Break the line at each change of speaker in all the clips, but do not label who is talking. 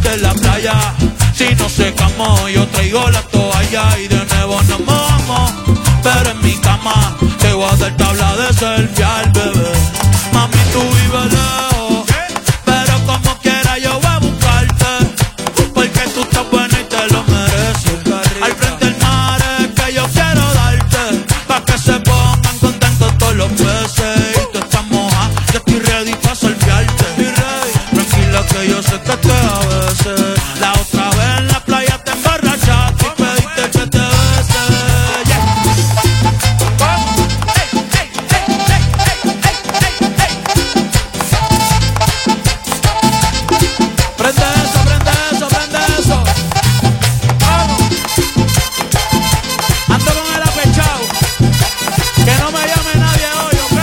de la playa. Si no secamos, yo traigo la toalla y de nuevo nos mojamos. Pero en mi cama te voy a dar tabla de selfie al bebé. Mami, tú vives lejos, pero como quiera yo voy a buscarte, porque tú estás buena y te lo mereces. Al frente del mar es que yo quiero darte, pa' que se pongan contentos todos los peces. Y tú estás moja, yo estoy ready pa' selfiearte. Tranquila que yo sé que te a veces. La otra vez en la playa te emborrachaste y pediste que te bese. Prende eso, prende eso, prende eso. Vamos. Ando con el apechado. Que no me llame nadie hoy, ¿ok?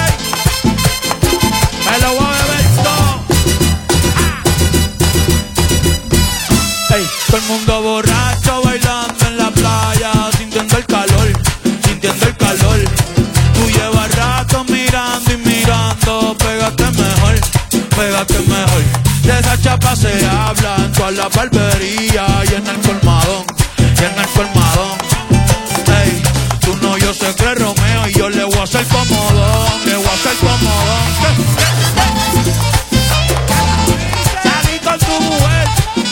Me lo voy a beber todo. Ey, todo el mundo borracho bailando en la playa, sintiendo el calor, sintiendo el calor. Tú llevas rato mirando y mirando, pégate mejor, pégate mejor. De esa chapa se habla en toda la barbería y en el colmadón, y en el colmadón. Ey, tú no, yo sé que es Romeo y yo le voy a hacer comodón, le voy a hacer comodón. Salí con tu mujer.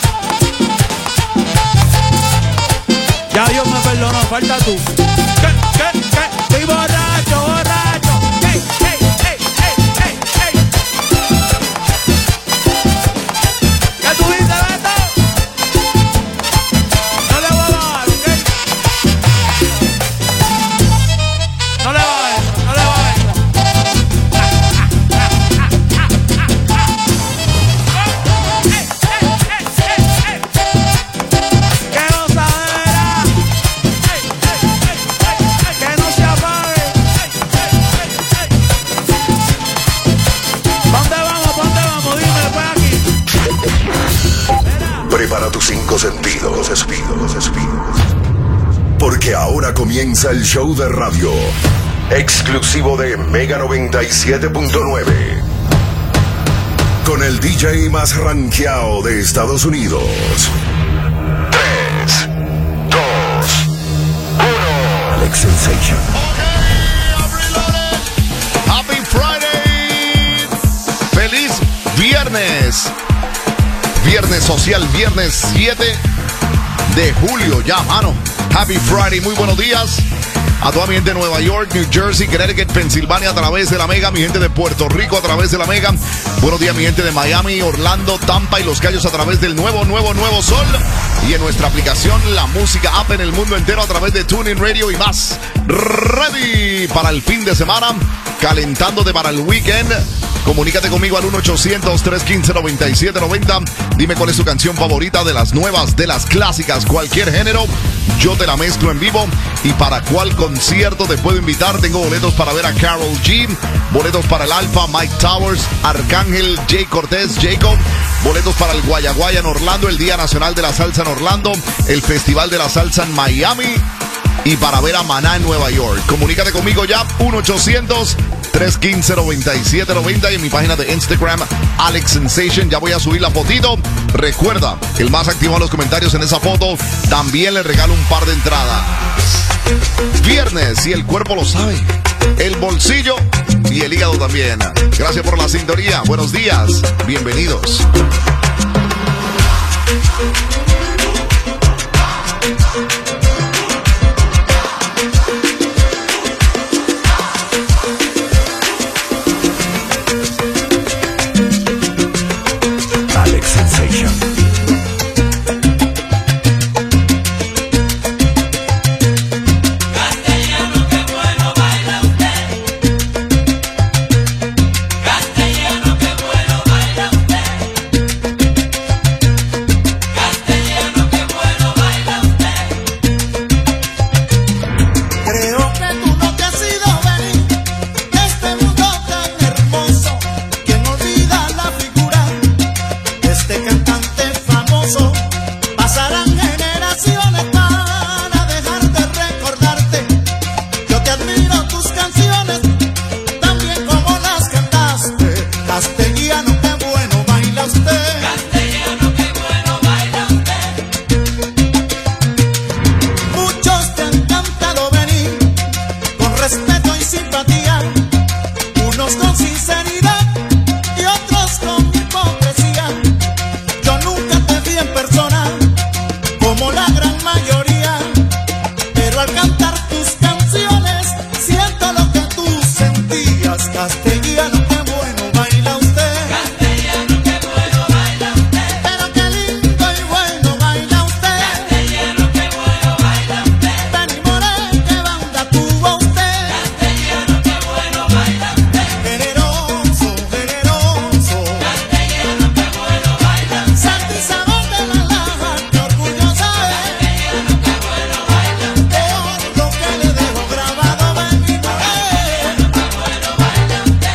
Ya Dios me perdonó, falta tú. ¿Qué? Estoy borracho, borracho. Hey. ¿Qué tú dices, Beto? No le voy a bajar, ¿ok? No le bajes, no le bajes. ¡Qué gozadera! ¡Que no se apague! ¿Dónde vamos? ¿Dónde vamos? Dime, después aquí.
Prepara tus 5 sentidos, porque ahora comienza el show de radio exclusivo de Mega 97.9 con el DJ más rankeado de Estados Unidos. 3, 2, 1. Alex Sensation.
Happy Friday. Feliz viernes. Viernes social, viernes 7 de julio. Ya, mano. Happy Friday. Muy buenos días a toda mi gente de Nueva York, New Jersey, Connecticut, Pensilvania a través de la Mega. Mi gente de Puerto Rico a través de la Mega. Buenos días, mi gente de Miami, Orlando, Tampa y Los Cayos a través del nuevo Sol. Y en nuestra aplicación, la música app en el mundo entero a través de TuneIn Radio y más. Ready para el fin de semana, calentándote para el weekend. Comunícate conmigo al 1-800-315-9790. Dime cuál es tu canción favorita, de las nuevas, de las clásicas, cualquier género. Yo te la mezclo en vivo. ¿Y para cuál concierto te puedo invitar? Tengo boletos para ver a Karol G, boletos para el Alfa, Mike Towers, Arcángel, Jay Cortés, Jacob, boletos para el Guayaguaya en Orlando, el Día Nacional de la Salsa en Orlando, el Festival de la Salsa en Miami y para ver a Maná en Nueva York. Comunícate conmigo ya, 1-800-315-9790 y en mi página de Instagram, Alex Sensation. Ya voy a subir la fotito. Recuerda, el más activo en los comentarios en esa foto, también le regalo un par de entradas. Viernes, y el cuerpo lo sabe, el bolsillo y el hígado también. Gracias por la sintonía. Buenos días. Bienvenidos.
Alex Sensation.
Este cantante Castellano, qué bueno baila usted.
Castellano, qué bueno baila usted.
Pero qué lindo y bueno baila usted.
Castellano, qué bueno baila usted.
Benny Moré, qué banda tuvo usted.
Castellano, qué bueno baila usted.
Generoso, generoso.
Castellano, qué bueno baila usted.
Santa Isabel de la Laja, qué orgullosa es.
Castellano, qué bueno baila usted.
Por lo que le dejo grabado Benny Moré.
Castellano, qué bueno baila usted.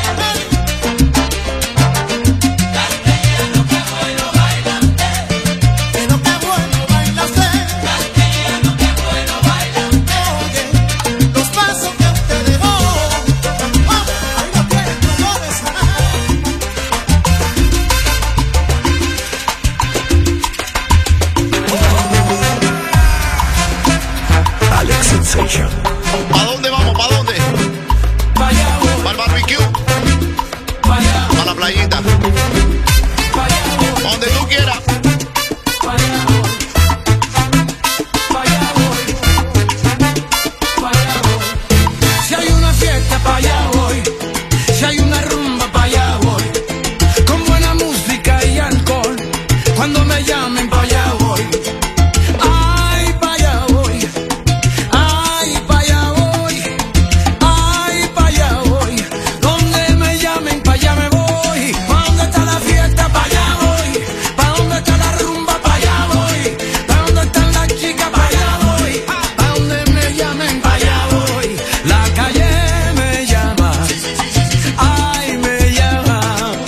Castellano, qué bueno baila usted.
Pero qué bueno baila usted.
Castellano, qué bueno baila usted.
Oye, los pasos que usted dejó. Ahí lo tiene, Dolores.
Alex Sensation.
¿Para dónde vamos? ¿Para dónde?
Vaya voy,
¿Para el barbecue?
vaya voy,
¿Para la playita?
vaya voy,
Donde tú quieras.
vaya voy, vaya voy, vaya voy. Si hay una fiesta, para allá voy. Si hay una rumba, para allá voy. Con buena música y alcohol. Cuando me llamen, para allá voy. Ay, para allá voy. Ay, para allá voy. Ay, para allá voy. Donde me llamen, para allá me voy. ¿Pa' dónde está la fiesta? Para allá voy. ¿Pa' dónde está la rumba? Para allá voy. ¿Pa' dónde están las chicas? Para allá voy. ¿Pa' dónde me llamen? Para allá voy. La calle me llama. Ay, me llama.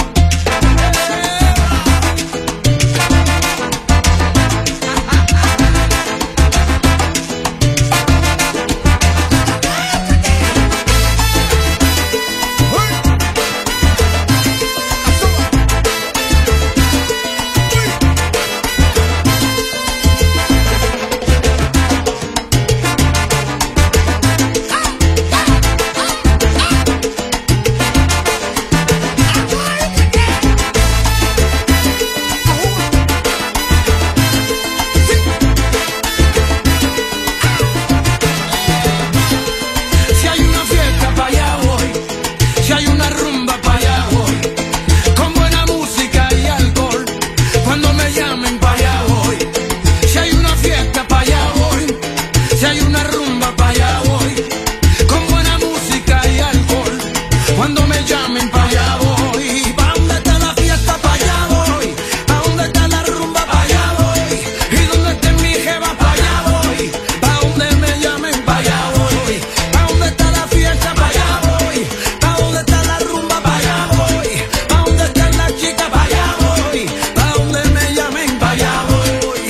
Si hay una fiesta, para allá voy. Si hay una rumba, para allá voy. Con buena música y alcohol. Cuando me llamen, para allá voy. Si hay una fiesta, para allá voy. Si hay una rumba, para allá voy. Con buena música y alcohol. Cuando me llamen, para allá voy. ¿Pa' dónde está la fiesta? Para allá voy. ¿Pa' dónde está la rumba? Para allá voy. ¿Y dónde está mi jeva? Para allá voy. ¿Pa' dónde me llamen? Para allá voy. ¿Pa' dónde está la fiesta? Para allá voy. ¿Pa' dónde está la rumba? Para allá voy. ¿Pa' dónde están las chicas? Para allá voy. ¿Pa' dónde me llamen? Para allá voy.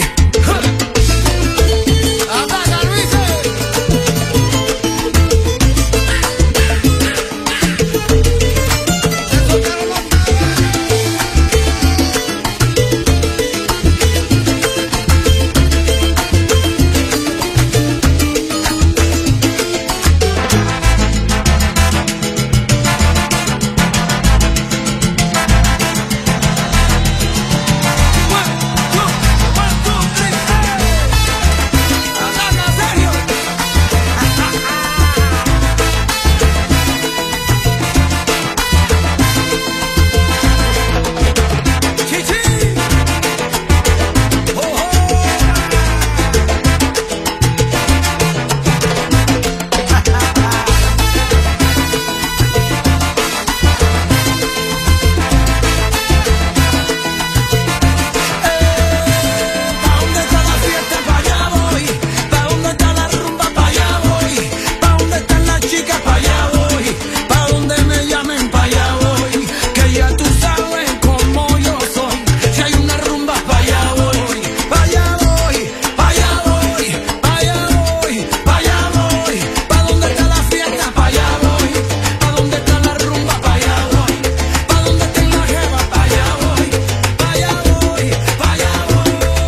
¡Ataca, Luis! ¿Pa' dónde está la fiesta? Pa' allá voy. ¿Pa' dónde está la rumba? Pa' allá voy. ¿Pa' dónde están las chicas? Pa' allá voy. ¿Pa' dónde me llamen? Pa' allá voy. Que ya tú sabes cómo yo soy. Si hay una rumba, pa' allá voy. Pa' allá voy. Pa' allá voy. Pa' allá voy. Pa' allá voy. ¿Pa' dónde está la fiesta? Pa' allá voy. ¿Pa' dónde está la rumba? Pa' allá voy. ¿Pa' dónde está la jeva? Pa' allá voy. Pa' allá voy. Pa' allá voy.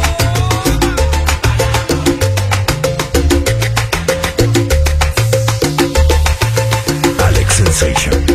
Alex Sensation.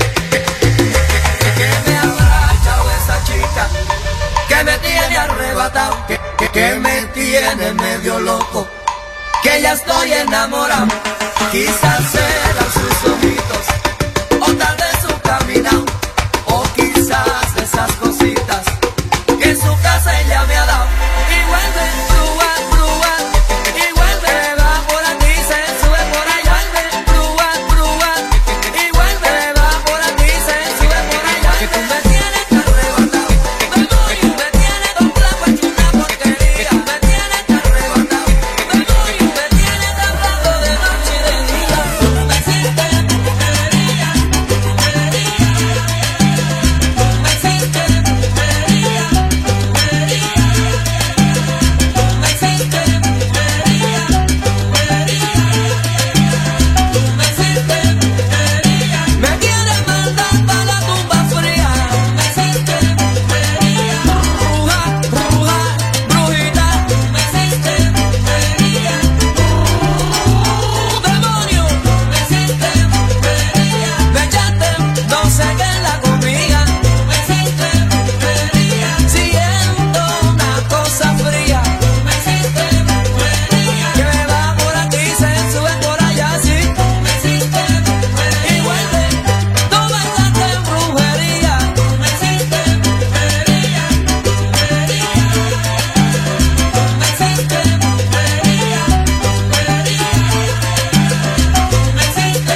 Que me habrá echado esa chica que me tiene arrebatado, que me tiene medio loco, que ya estoy enamorado. Quizás serán sus ojitos o tal vez su caminado, o quizás de esas cositas que en su casa ella me ha dado. Y vuelve, brúa, brúa, y vuelve, va por aquí, se sube por allá. Vuelve, brúa, brúa, y vuelve, va por aquí, se sube por allá. Que tú me tienes arrebatado, que tú me tienes con clavo hecho una porquería. Que tú me tienes arrebatado, que tú me tienes hablando de noche y de día. Tú me hiciste brujería, brujería. Tú me hiciste brujería, brujería. Tú me hiciste brujería, brujería. Tú me hiciste brujería. Me quieres mandar pa' la tumba fría. Me hiciste brujería. Bruja, bruja, brujita. Me hiciste brujería. Demonio. Me hiciste brujería. Me echaste no sé qué en la comida. Me hiciste brujería. Siento una cosa fría. Me hiciste brujería. Que me va por aquí, se sube por allá, sí. Me hiciste brujería. Y vuelve, tú bailaste en brujería. Me hiciste brujería, brujería. Tú me hiciste brujería, brujería. Tú me hiciste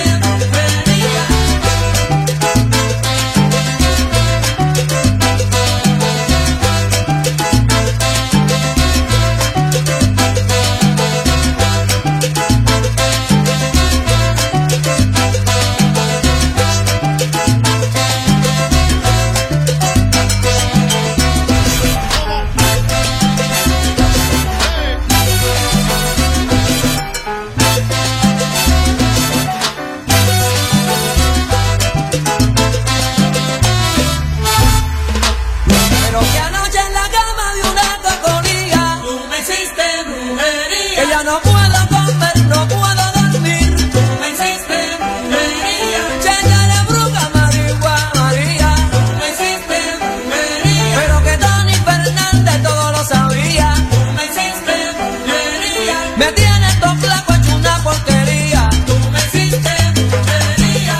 Pero que anoche en la cama de una cocolía, tú me hiciste brujería. Que ya no puedo comer, no puedo dormir. Tú me hiciste brujería. Checha de bruja, marihuana, María. Tú me hiciste brujería. Pero que Tony Fernández todo lo sabía. Tú me hiciste brujería. Me tienes todo flaco hecho una porquería. Tú me hiciste brujería.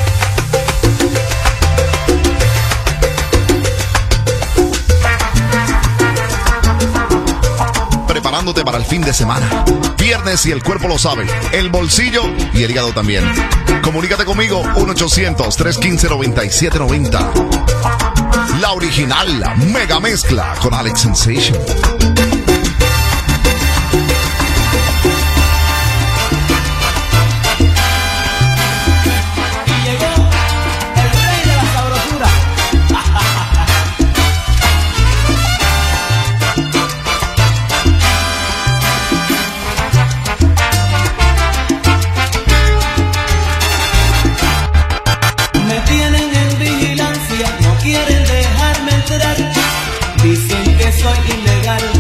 Preparándote para el fin de semana. Viernes y el cuerpo lo sabe. El bolsillo y el hígado también. Comunícate conmigo 1-800-315-9790. La original, la mega mezcla con Alex Sensation.
Y llegó el rey de la sabrosura. Me tienen en vigilancia, no quieren dejarme entrar. Dicen que soy ilegal.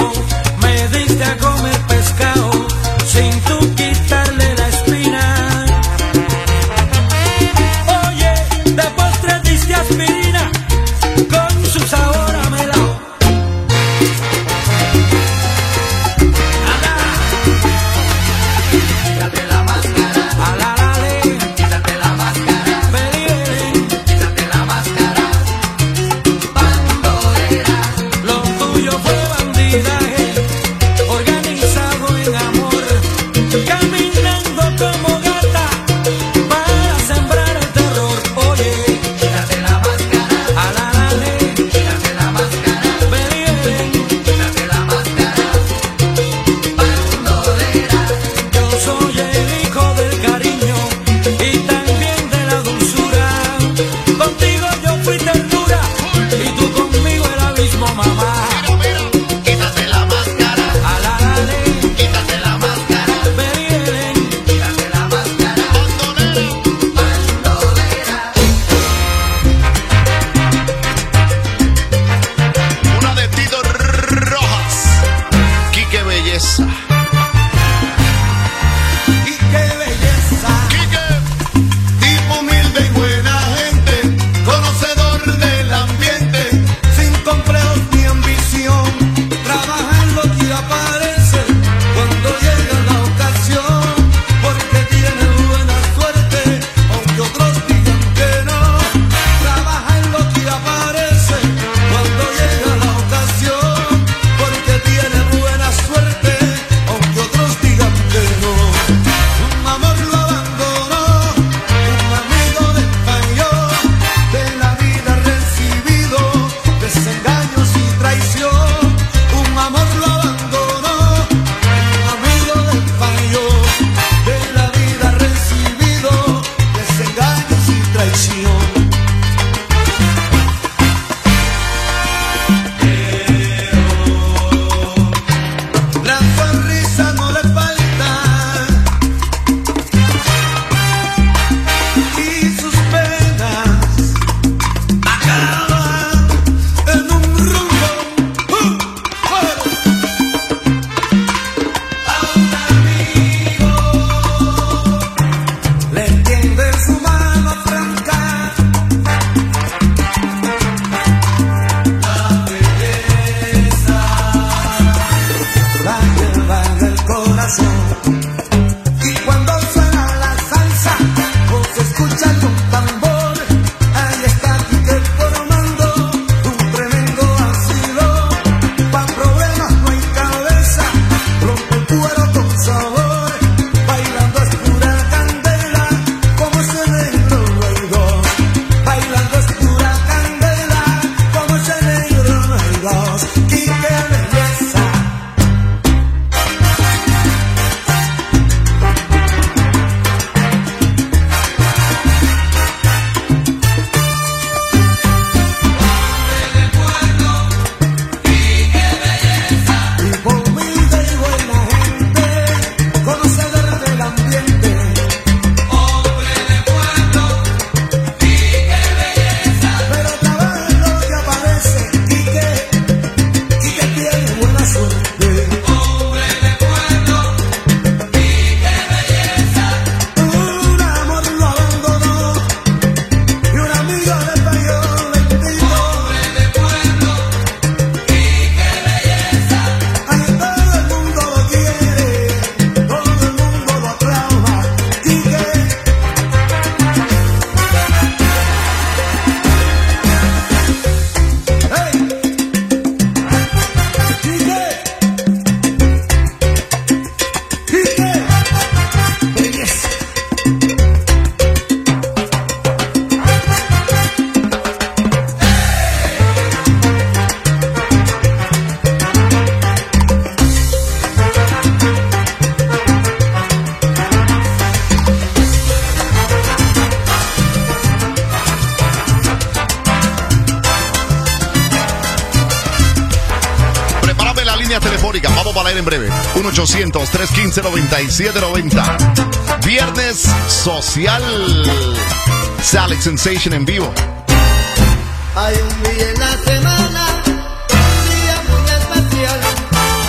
me diste a comer pescado sin tú quitarle la espina. Oye, de postre diste aspirina con su sabor a melao.
Quítate la máscara, quítate la máscara, quítate la máscara, bandolera.
Lo tuyo fue bandidaje, organizado en amor, caminando como gata para sembrar el terror. Oye,
Quítate la máscara, quítate la máscara, quítate la máscara, bandolera.
yo soy el hijo del cariño y también de la dulzura. Contigo yo fui ternura y tú conmigo el abismo, mamá.
Quítate la máscara,
Quítate la máscara, quítate la máscara, bandolera.
una de Tito Rojas. Quique Belleza.
Y qué belleza.
Quique.
Tipo humilde y buena gente, conocedor del ambiente, sin complejos ni ambición, trabaja en lo que aparece cuando llega la ocasión, porque tiene buena suerte, aunque otros digan que no. Trabaja en lo que aparece cuando llega la ocasión, porque tiene buena suerte, aunque otros digan que no. Un amor lo abandonó, un amigo le falló, de la vida recibido desengaños y traición. Un amor lo abandonó, un amigo le falló, de la vida recibido desengaños y traición. La sonrisa no le falta y sus penas acaban en un rumbo. A un amigo le tiende su mano franca, la belleza la lleva en el corazón. Y cuando suena la salsa o se escucha un tambor, ahí está Quique formando un tremendo asilo. Pa' problemas no hay cabeza, rompe el cuero con sabor, bailando es pura candela, como ese negro no hay dos. Bailando es pura candela, como ese negro no hay dos. Quique belleza. Tipo humilde y buena gente, conocedor del ambiente. Hombre de pueblo, Quique belleza. Pero trabaja en lo que aparece, Quique tiene buena suerte. Hombre de pueblo, Quique belleza. Un amor lo abandonó y un amigo le falló, bendito. Hombre de pueblo, Quique belleza. Ay, todo el mundo lo quiere, todo el mundo lo aclama. Quique. Hey. Quique. Quique. Belleza.
Prepárame la línea telefónica. Vamos para ir en breve. 1-800-315-9790. Viernes social. Alex Sensation en vivo.
Hay un día en la semana, un día muy especial,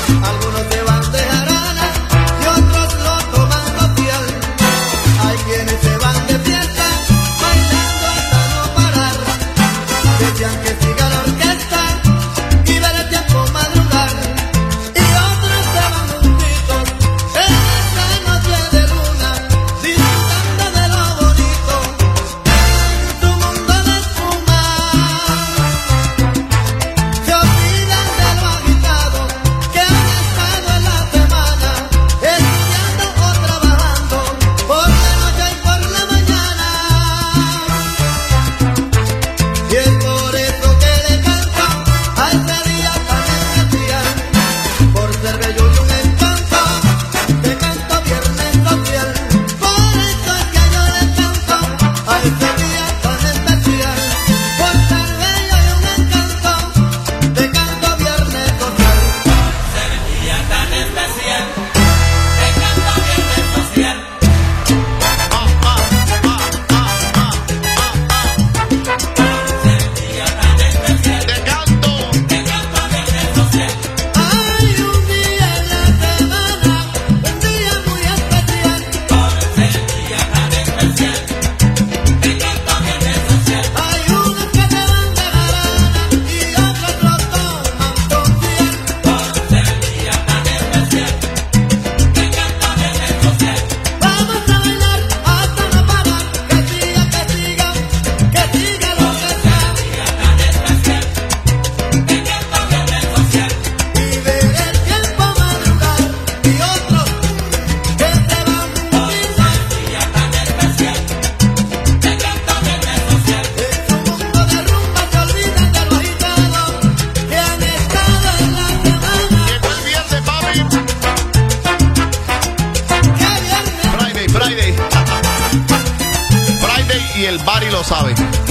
lo sabe.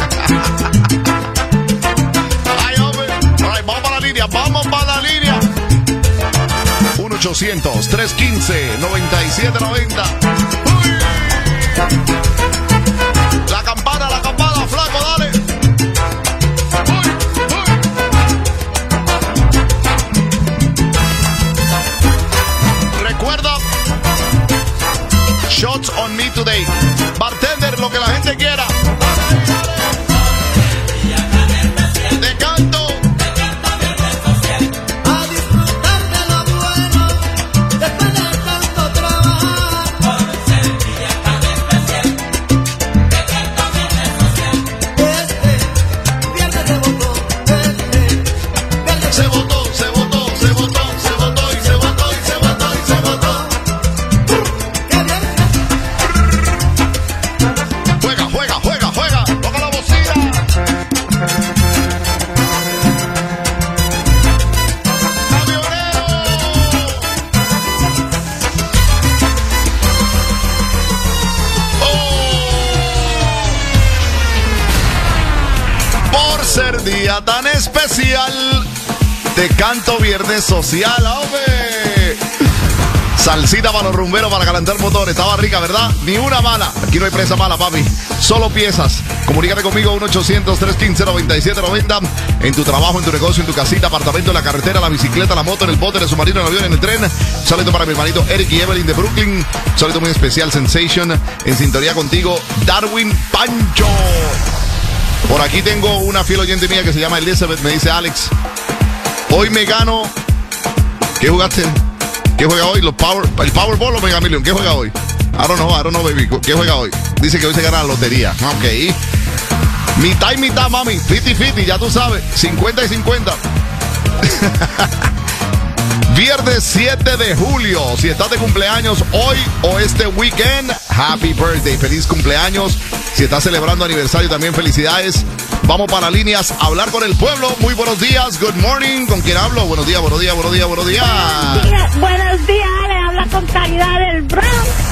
Ay, hombre. Ay, vamos para la línea, vamos para la línea. 1-800-315-9790. La campana, flaco, dale. Recuerda, shots on me today. Bartender, lo que la gente quiera. Te canto.
A disfrutar de lo bueno, después de tanto trabajar. Por ser día tan especial, te canto viernes social. Viernes se votó, viernes
Se votó, se votó, se votó, se votó y se votó y se votó y se votó.
¡Qué bien!
Juega, juega, juega, juega. Toca la bocina. Camionero. Por ser día tan especial, te canto viernes social, hombre. Salsita para los rumberos para calentar motores. Estaba rica, ¿verdad? Ni una mala. Aquí no hay presa mala, papi. Solo piezas. Comunícate conmigo 1-800-315-9790. En tu trabajo, en tu negocio, en tu casita, apartamento, en la carretera, la bicicleta, la moto, en el bote, en el submarino, en el avión, en el tren. Saludo para mi hermanito Eric y Evelyn de Brooklyn. Saludo muy especial, Sensation. En sintonía contigo, Darwin Pancho. Por aquí tengo una fiel oyente mía que se llama Elizabeth. Me dice: Alex, hoy me gano. ¿Qué jugaste? ¿Qué juega hoy? ¿El Powerball o Mega Million? ¿Qué juega hoy? I don't know, baby. ¿Qué juega hoy? Dice que hoy se gana la lotería. Ok. Mitad y mitad, mami. 50-50, ya tú sabes. 50 y 50. Viernes 7 de julio. Si estás de cumpleaños hoy o este weekend, happy birthday. Feliz cumpleaños. Si estás celebrando aniversario, también felicidades. Vamos para líneas a hablar con el pueblo. Muy buenos días. Good morning. ¿Con quién hablo? Buenos días, buenos días, buenos días, buenos días.
Buenos días, Ale. Habla con Caridad del Bronx.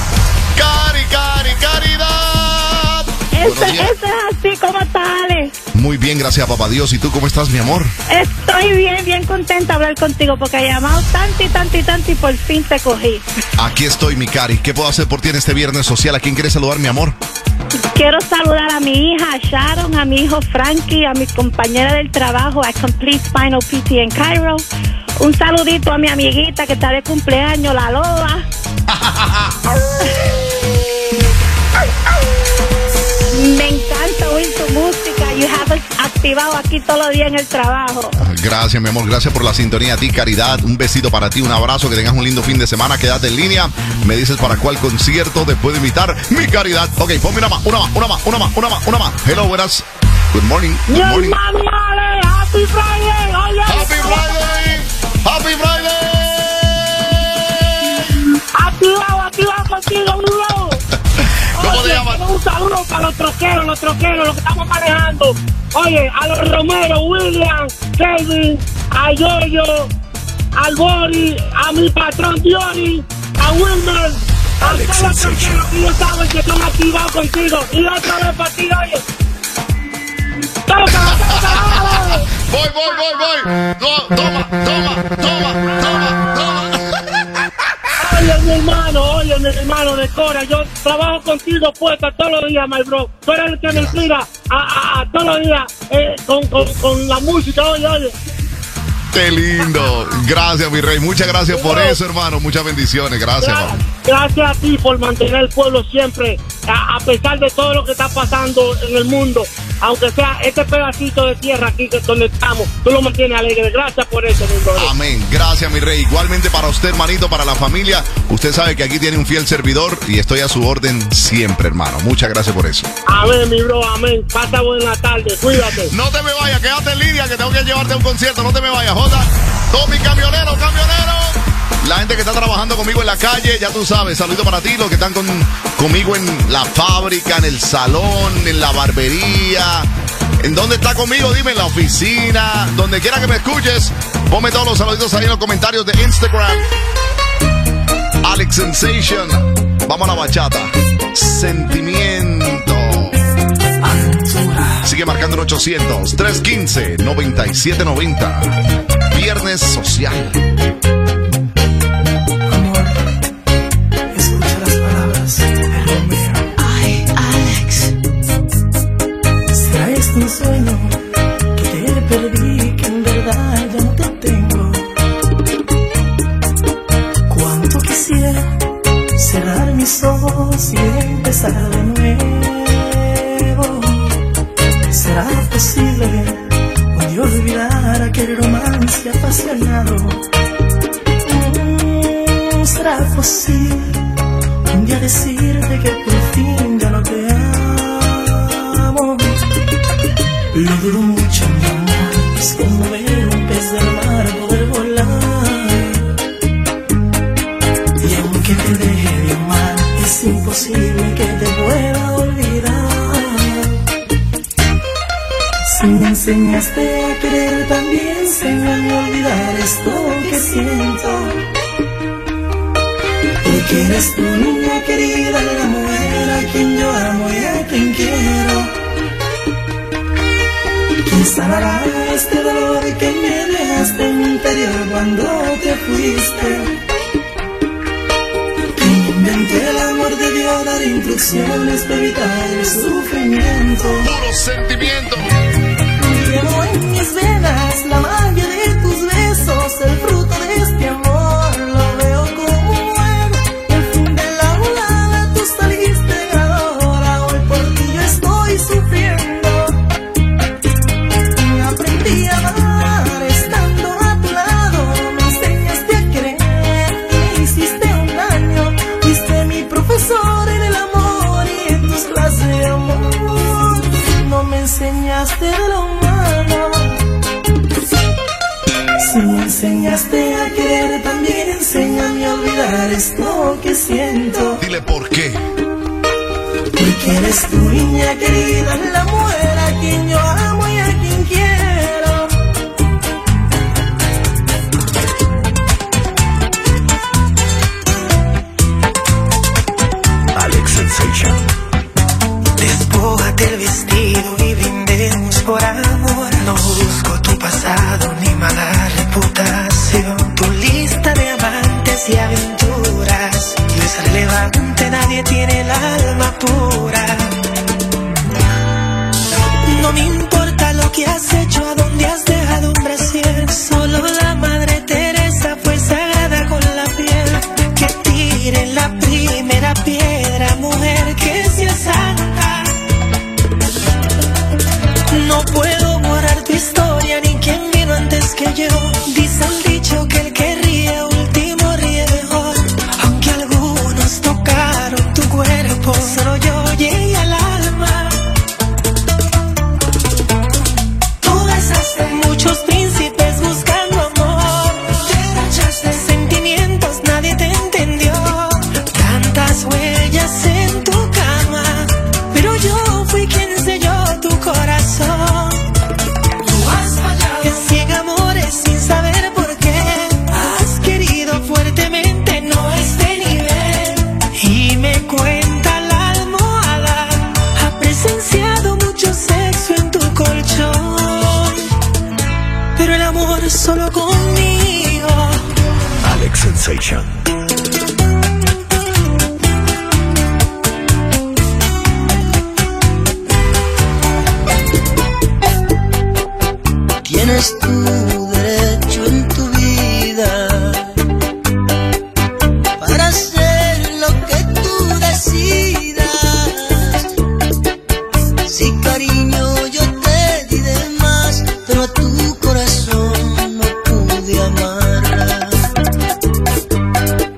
Caridad.
Eso es así. ¿Cómo estás, Ale?
Muy bien, gracias a papá Dios. ¿Y tú cómo estás, mi amor?
Estoy bien contenta de hablar contigo porque he llamado tanto y por fin te cogí.
Aquí estoy, mi Cari. ¿Qué puedo hacer por ti en este viernes social? ¿A quién quieres saludar, mi amor?
Quiero saludar a mi hija Sharon, a mi hijo Frankie, a mi compañera del trabajo, a Complete Spinal PT en Cairo. Un saludito a mi amiguita que está de cumpleaños, la Loba. Me encanta oír tu música. You have activado aquí todos los días en el trabajo.
Gracias, mi amor. Gracias por la sintonía. A ti, Caridad. Un besito para ti. Un abrazo. Que tengas un lindo fin de semana. Quédate en línea. Me dices para cuál concierto después de invitar mi Caridad. Ok, ponme una más. Hello, buenas. Good morning. Good morning.
Happy Friday. Oye,
Happy Friday. Happy Friday.
Activado contigo, bro.
¿Cómo te llamas?
Un saludo para los troqueros, los que estamos manejando. Oye, a los Romero, William, Kevin, a Yoyo, al Bori, a mi patrón Diori, a Wilmer, a todos los troqueros que ellos saben que están activados contigo. Y otra vez para ti, oye. ¡Toca!
Voy. Toma.
Oye, mi hermano de Cora, yo trabajo contigo puesta todos los días, my bro. Tú eres el que me inspira a todos los días con la música, oye.
Qué lindo. Gracias, mi rey. Muchas gracias por eso, hermano. Muchas bendiciones. Gracias, papá.
Gracias a ti por mantener el pueblo siempre, a pesar de todo lo que está pasando en el mundo. Aunque sea este pedacito de tierra aquí que donde estamos, tú lo mantienes alegre. Gracias por eso, mi brother.
Amén. Gracias, mi rey. Igualmente para usted, hermanito, para la familia. Usted sabe que aquí tiene un fiel servidor y estoy a su orden siempre, hermano. Muchas gracias por eso.
Amén, mi bro. Amén. Pasa buena tarde. Cuídate.
No te me vayas. Quédate en línea que tengo que llevarte a un concierto. No te me vayas, Jota. Todo mi camionero. La gente que está trabajando conmigo en la calle, ya tú sabes, saludo para ti, los que están conmigo en la fábrica, en el salón, en la barbería. ¿En dónde está conmigo? Dime, en la oficina, donde quiera que me escuches. Ponme todos los saluditos ahí en los comentarios de Instagram. Alex Sensation. Vamos a la bachata. Sentimiento. Sigue marcando el 800-315-9790. Viernes social.
Amor, escucha las palabras de Romeo.
Ay, Alex.
¿Será esto un sueño que te perdí, que en verdad ya no te tengo? Cuánto quisiera cerrar mis ojos y empezar de nuevo. ¿Será posible un día olvidar aquel romance apasionado? ¿Será posible un día decirte que por fin ya no te amo? Lo dudo mucho, mi amor, es como ver un pez del mar poder volar. Y aunque te deje de amar, es imposible que te pueda olvidar. Si me enseñaste a querer, también enséñame a olvidar esto que siento. Porque eres tu niña querida, la mujer a quien yo amo y a quien quiero. ¿Quién sanará este dolor que me dejaste en mi interior cuando te fuiste? ¿Quién inventó el amor debió dar instrucciones para evitar el sufrimiento?
Puro sentimiento.
Llevo en mis venas la magia de tus besos, el fruto de este amor lo veo como bueno. El fin de la volada, tú saliste ganadora, hoy por ti yo estoy sufriendo. Aprendí a amar estando a tu lado, me enseñaste a querer y me hiciste un daño. Fuiste mi profesor en el amor y en tus clases de amor no me enseñaste de lo malo. Si me enseñaste a querer, también enséñame a olvidar esto que siento.
Dile por qué.
Porque eres tu niña querida, la mujer a quien yo amo y a quien quiero.
Alex Sensation.
Despójate el vestido y brindemos por amor. No busco tu pasado ni mala reputación. Tu lista de amantes y aventuras no es relevante, nadie tiene el alma pura. No me importa lo que has hecho, a dónde has dejado un brasier. Solo la Madre Teresa fue sagrada con la piel. Que tire la primera piedra, mujer, que sea santa. No puedo borrar tu historia ni quien vino antes que yo. Dice el dicho que el que ríe último ríe mejor. Aunque algunos tocaron tu cuerpo, solo yo llegué al alma. Tú besaste muchos príncipes buscando amor. Derrochaste sentimientos, nadie te entendió. Tantas huellas en tu cama, pero yo fui quien selló tu corazón. Tú has fallado en 100 amores sin saber por qué. Has querido fuertemente, no a este nivel. Y me cuenta la almohada, ha presenciado mucho sexo en tu colchón. Pero el amor solo conmigo.
Alex Sensation.
Tienes tu derecho en tu vida para hacer lo que tú decidas. Sí, cariño, yo te di de más, pero a tu corazón no pude amar.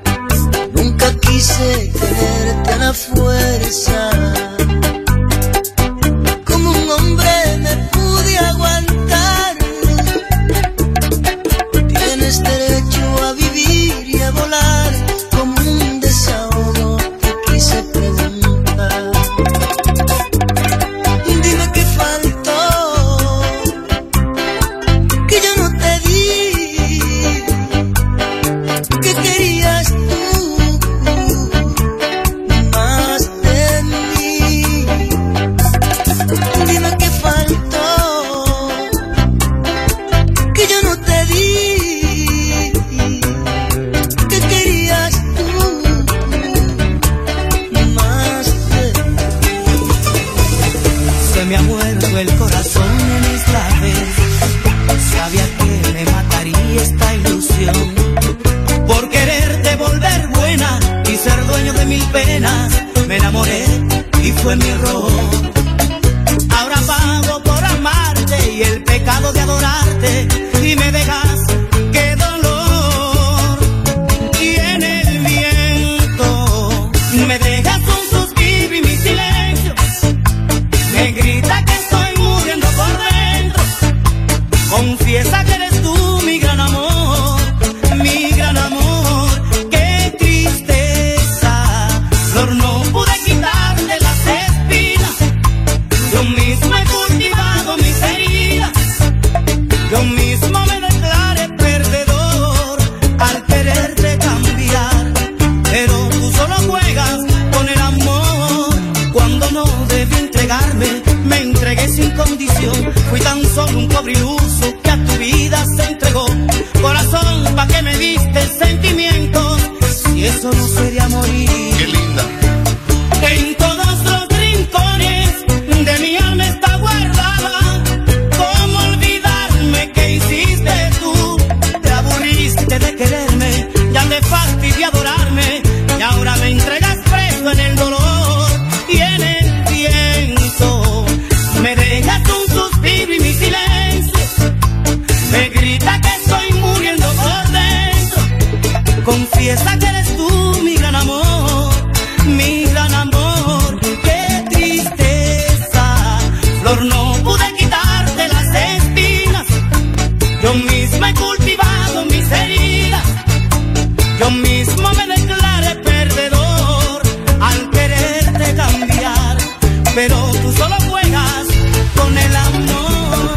penas me enamoré y fue mi error. Ahora pago por amarte y el pecado de adorarte y me dejas, qué dolor. Y en el viento me dejas un suspiro y mi silencio me grita que estoy muriendo por dentro. Confiesa que eres tú mi gran amor, mi gran amor. Qué tristeza, Flor, no pude quitarte las espinas. Yo mismo he cultivado mis heridas, yo mismo me declaré perdedor al quererte cambiar. Pero tú solo juegas con el amor cuando no debí entregarme. Me entregué sin condición, fui tan solo un pobre iluso que a tu vida se entregó. Corazón, ¿pa' qué me diste sentimientos si eso no sería morir?
Qué linda.
En todos los rincones de mi alma está guardada. ¿Cómo olvidarme que hiciste tú? Te aburriste de quererme, ya te fastidié adorarme y ahora me entregas preso en el dolor y en el viento. Me dejas un suspiro y mi silencio me grita que estoy muriendo por dentro. Confiesa que eres tú mi gran amor, mi gran amor. Qué tristeza, Flor, no pude quitarte las espinas. Yo misma he cultivado mis heridas, yo mismo me declaré perdedor al quererte cambiar. Pero tú solo juegas con el amor.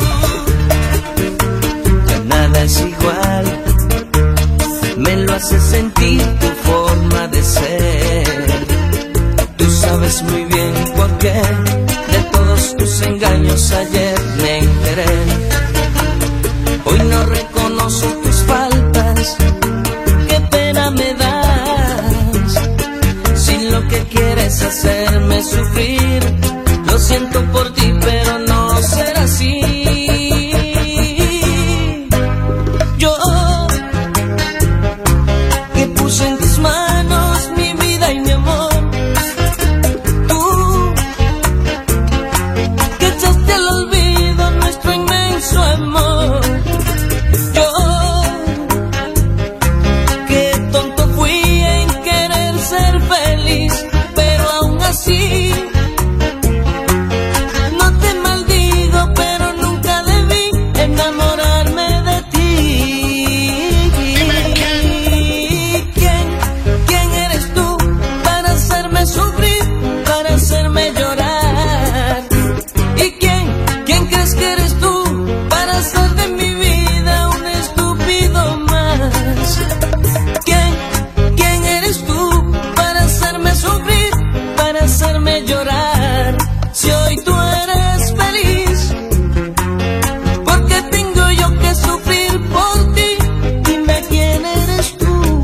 Ya nada es igual, me lo hace sentir tu forma de ser. Tú sabes muy bien por qué de todos tus engaños ayer me enteré. Hoy no reconozco tus faltas, qué pena me das. Si lo que quieres hacerme sufrir, lo siento por ti, pero no será así. Yo, que puse en tus manos mi vida y mi amor, tú, que echaste al olvido nuestro inmenso amor. Yo, que tonto fui en querer ser feliz, pero aún así no te maldigo, pero nunca debí enamorarme de ti. ¿Quién eres tú para hacerme sufrir, para hacerme llorar? ¿Y quién crees que eres tú para hacer de mi vida un estúpido más? ¿Quién eres tú para hacerme sufrir, para hacerme llorar? Si hoy tú eres feliz, ¿por qué tengo yo que sufrir por ti? Dime quién eres tú,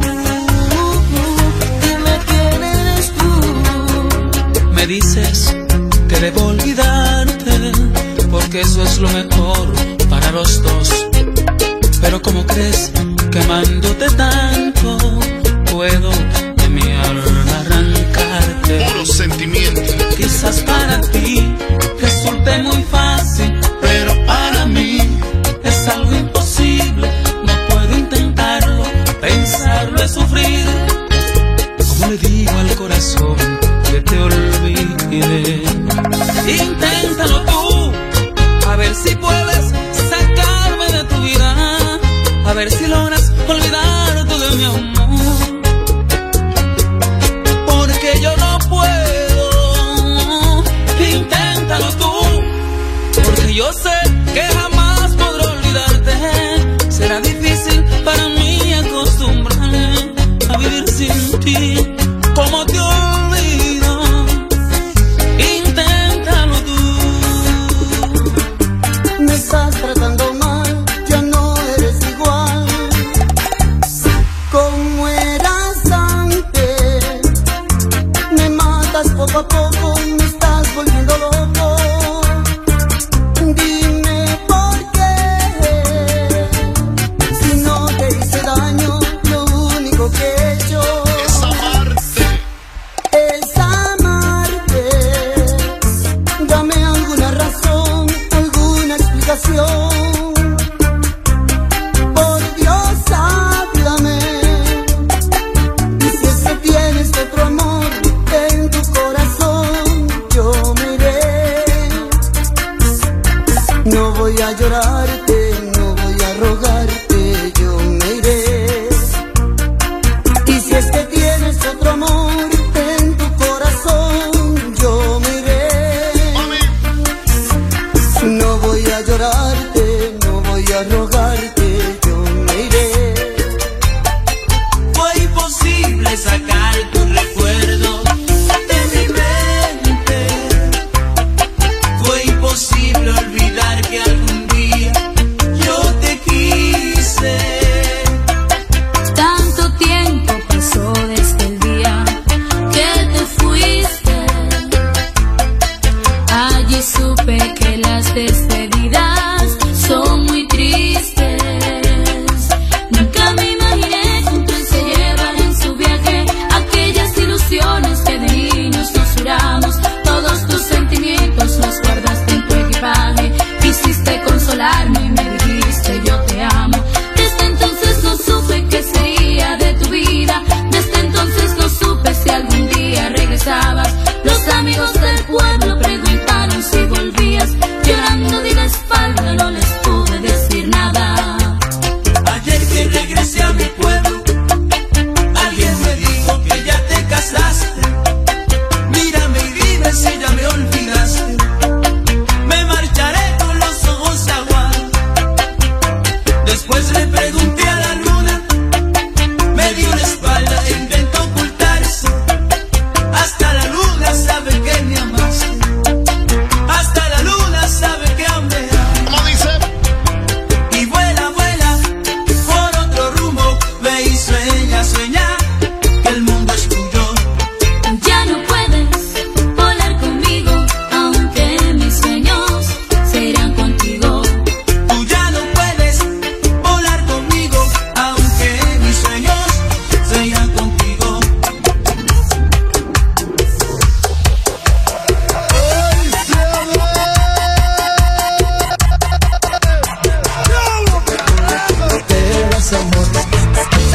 dime quién eres tú.
Me dices que debo olvidarte porque eso es lo mejor para los dos. Pero ¿cómo crees que amándote tanto puedo de mi alma arrancarte?
Puros sentimientos.
Quizás para ti resulte muy fácil, pero para mí es algo imposible. No puedo intentarlo, pensarlo es sufrir. ¿Cómo le digo al corazón que te olvide? Inténtalo tú, a ver si puedes sacarme de tu vida, a ver si logras olvidarte de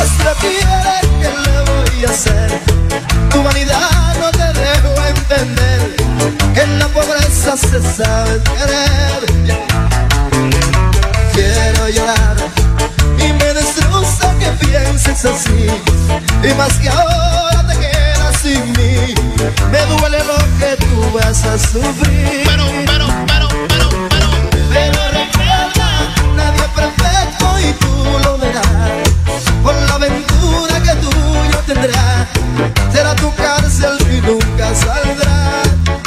es lo que quieres, ¿qué le voy a hacer? Tu vanidad no te dejo entender que en la pobreza se sabe querer. Quiero llorar y me destroza que pienses así, y más que ahora te quedas sin mí, me duele lo que tú vas a sufrir. Pero recuerda, nadie es perfecto y tú lo verás. Por la aventura que tú y yo tendrás, será tu cárcel y nunca saldrás.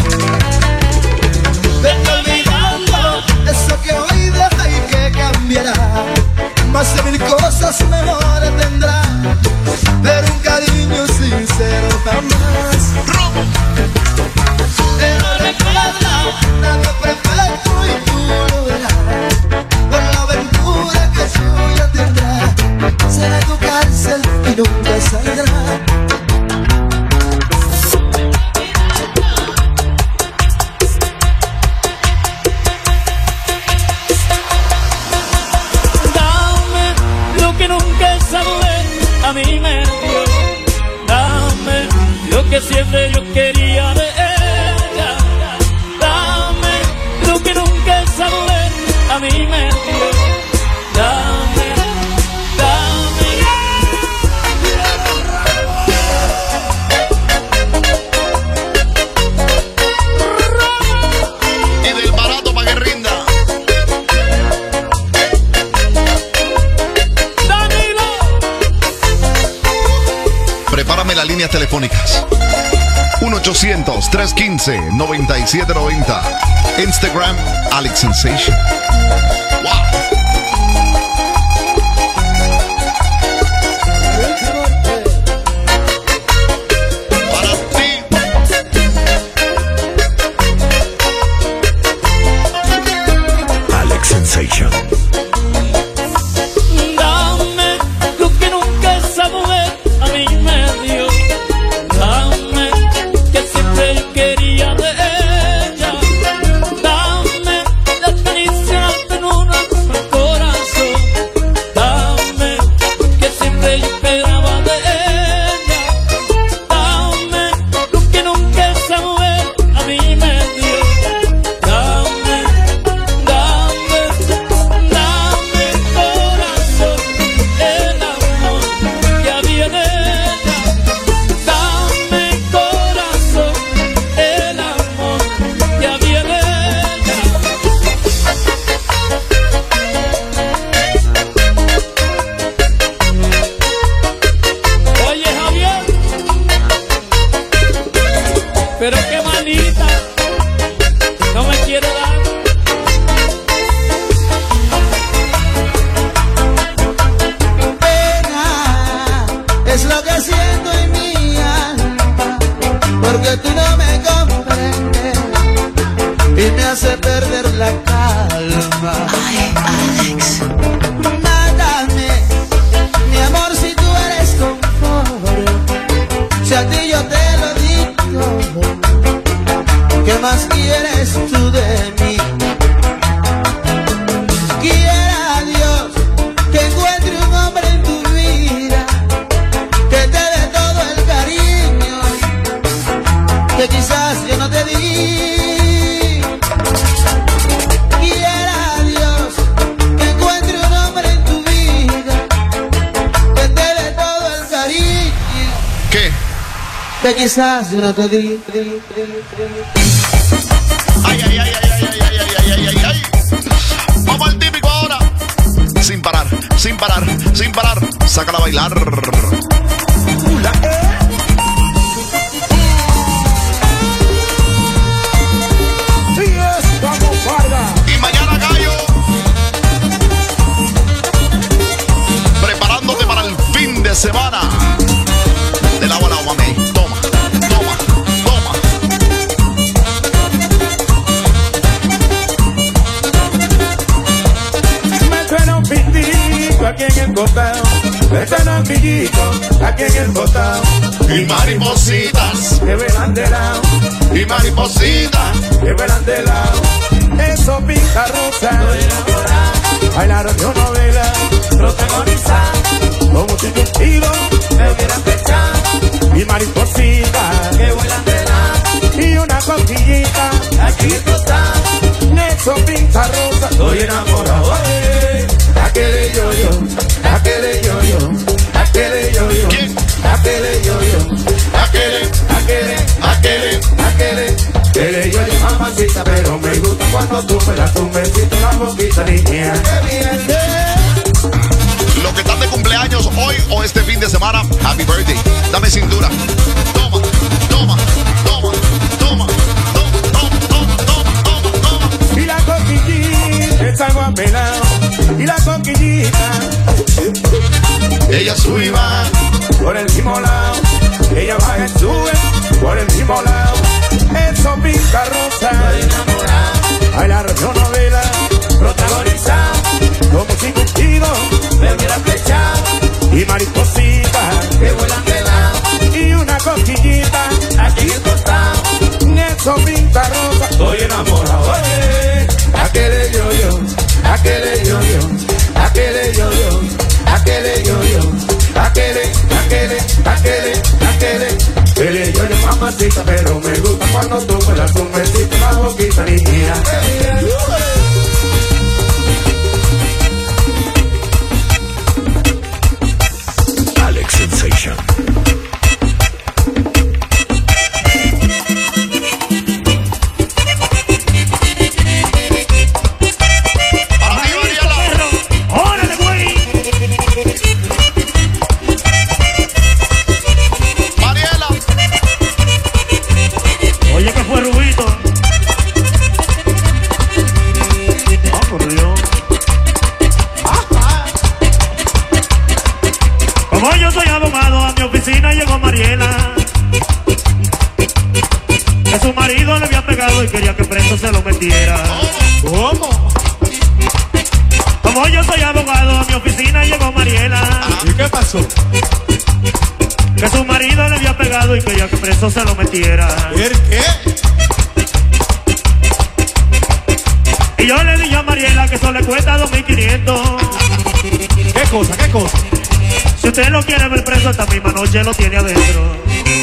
Vete olvidando eso que hoy deja y que cambiará. Más de 1000 cosas mejores tendrá, pero un cariño sincero jamás. Pero recuerda, nadie es perfecto y tú lo verás. Por la aventura que suya tendrá, será tu cárcel y nunca saldrá.
A mí me dio, dame lo que siempre yo quería de ella, dame lo que nunca sabré. A mí me dio, dame.
Y del barato pa' que rinda. Prepárame las líneas telefónicas. 1-800-315-9790. Instagram, Alex Sensation. Wow. Para ti.
Alex Sensation.
Dame lo que nunca sabré. A mí me dio, dame que siempre yo quería de ella, dame la caricia en un corazón, dame que siempre yo esperaba de ella, dame lo que nunca sabré. A mí me dio, dame corazón, el amor que había de pero qué malita, no me quiere dar.
Pena es lo que siento en mi alma, porque tú no me comprendes y me hace perder la calma.
Ay, Alex.
Mátame, mi amor, si tú eres confort, si a ti yo te lo digo, ¿qué más quieres tú de mí? Quiera Dios que encuentre un hombre en tu vida que te dé todo el cariño que quizás yo no te di. Quiera Dios que encuentre un hombre en tu vida que te dé todo el cariño.
¿Qué?
Que quizás yo no te di.
Ay, ay, ay, ay, ay, ay, ay, ay, ay, ay. Vamos al típico ahora. Sin parar, sin parar, sin parar. Sácala a bailar. Y mañana gallo. Preparándote para el fin de semana. Del agua al agua, mami. Toma, toma, toma.
Me suena un pitito aquí en el botao, me suena un pitito aquí en el botao.
Y maripositas
Que velan de lado,
y maripositas.
que velan de lado. Eso pinta rosa, bailaron de una novela, protagonizada como chiquitito. estoy enamorado. Aquel yo-yo, aquel yo-yo, aquel yo-yo, aquel yo-yo, aquel yo-yo, mamacita, pero me gusta cuando tú me das un besito en la boquita, niña.
Lo que están de cumpleaños hoy o este fin de semana, happy birthday. Dame cintura. Toma, toma, toma, toma, toma, toma, toma, toma.
Y la coquillita está guapelao, y la coquillita,
ella sube y baja
por el mismo lado, ella baja y sube por el mismo lado. Eso pinta rosa, estoy enamorado. Hay la radionovela protagonizada como si contigo me hubiera flechado. Y maripositas que vuelan de lado, y una coquillita aquí en el costado. Eso pinta rosa, estoy enamorado. Aquel yo-yo, aquel yo-yo, aquel yo-yo, aquel yo-yo, aquel yo-yo, mamacita, pero me gusta cuando tú me das un besito en la boquita, niña.
Alex Sensation.
¡Órale, güey!
Mariela.
Oye, ¿qué fue, Rubito? No, por Dios. Como yo soy abogado, a mi oficina llegó Mariela. Que su marido le había pegado y quería que preso se lo metiera.
¿Cómo?
Como yo soy abogado, a mi oficina llegó Mariela.
¿Y qué pasó?
Que su marido le había pegado y quería que preso se lo metiera.
¿Por qué?
Y yo le dije a Mariela que eso le cuesta 2.500.
¿Qué cosa? ¿Qué cosa?
Si usted lo quiere ver preso, esta misma noche lo tiene adentro.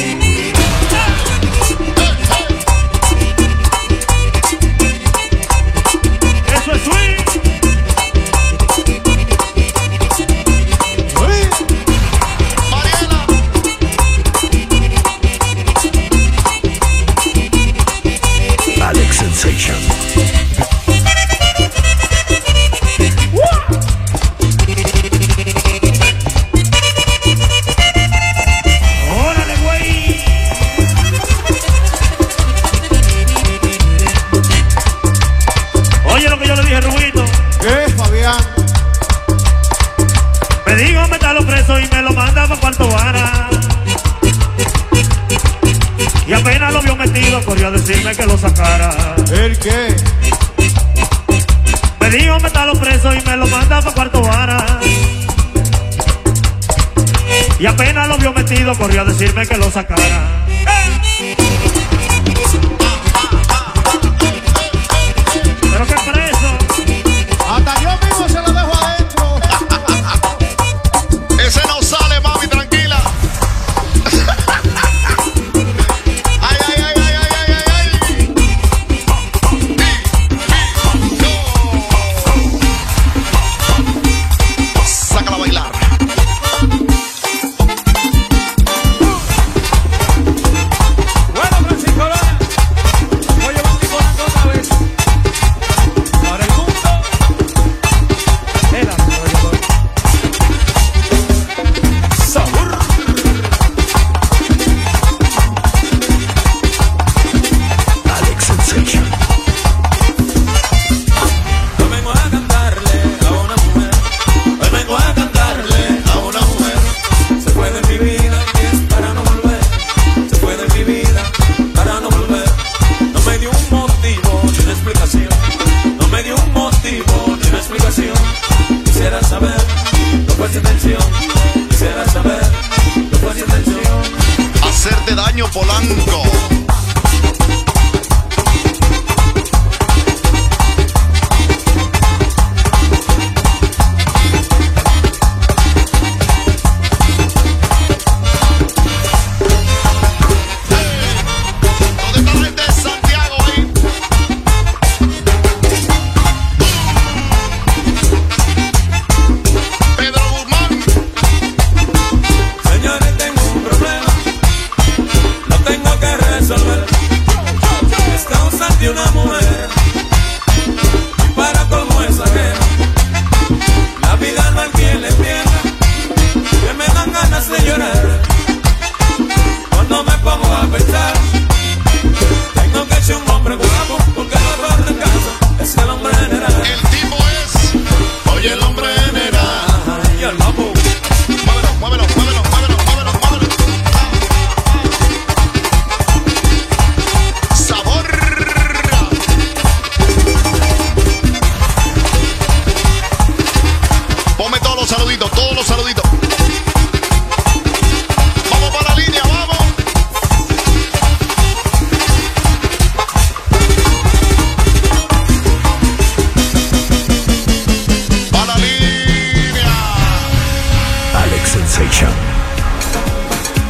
Eso es sweet.
Mariela.
Alex Sensation.
¡Órale, güey! Oye lo que yo le dije, Rubito.
¿Qué, Fabián?
Me dijo meterlo preso y me lo manda para Cuarto Vara. Y apenas lo vio metido, corrió a decirme que lo sacara.
¿El qué?
Me dijo meterlo preso y me lo manda para Cuarto Vara. Y apenas lo vio metido, corrió a decirme que lo sacara. Pero que preso.
Hasta yo mismo se lo dejo adentro. Ese no sale, mami, tranquila. Ay, ay, ay, ay, ay, ay, ay. Sácala a bailar.
Bueno, Francisco Lora, oye, un tipo otra vez. Para el mundo. Era, sabor.
Alex Sensation.
Hoy vengo a cantarle a una mujer. Hoy vengo a cantarle a una mujer. Se fue de mi vida y es para no volver. Se fue de mi vida para no volver. No me dio un motivo ni una explicación. No me dio un motivo ni una explicación. Quisiera saber, no fue su intención. Quisiera saber, no fue su intención.
Hacerte daño, Polanco. ¿Dónde está la gente de Santiago ahí?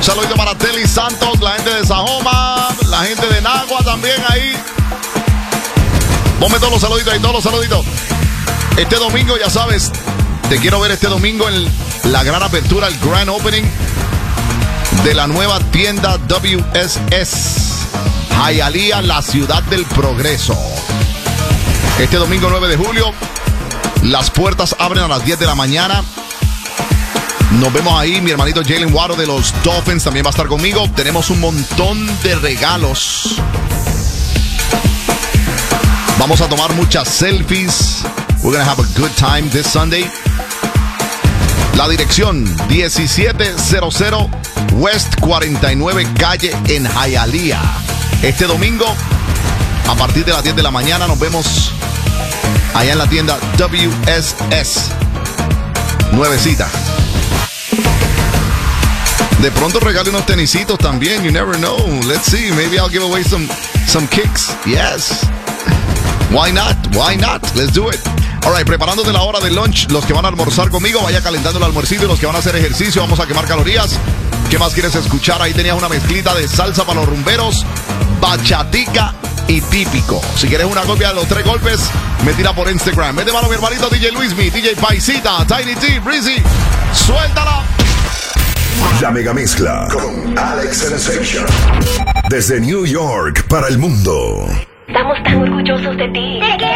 Un saludito para Telly Santos, la gente de Sajoma, la gente de Nagua también ahí. Ponme todos los saluditos ahí, todos los saluditos. Este domingo, ya sabes, te quiero ver este domingo en la gran apertura, el grand opening de la nueva tienda WSS. Hialeah, la ciudad del progreso. Este domingo 9 de julio, las puertas abren a las 10 de la mañana. Nos vemos ahí, mi hermanito Jalen Waddle de los Dolphins también va a estar conmigo. Tenemos un montón de regalos. Vamos a tomar muchas selfies. We're gonna have a good time this Sunday. La dirección 1700 West 49 Calle en Hialeah. Este domingo, a partir de las 10 de la mañana, nos vemos allá en la tienda WSS. Nuevecita. De pronto regale unos tenisitos también. You never know. Let's see. Maybe I'll give away some kicks. Yes. Why not? Why not? Let's do it. All right, preparándote la hora del lunch. Los que van a almorzar conmigo, vaya calentando el almuercito. Y los que van a hacer ejercicio, vamos a quemar calorías. ¿Qué más quieres escuchar? Ahí tenías una mezclita de salsa para los rumberos, bachatica y típico. Si quieres una copia de los 3 golpes, me tira por Instagram. Mete mano mi hermanito DJ Luismi, DJ Paisita, Tiny T, Breezy. Suéltala.
La mega mezcla con Alex Sensation. Desde New York para el mundo.
Estamos tan orgullosos de ti.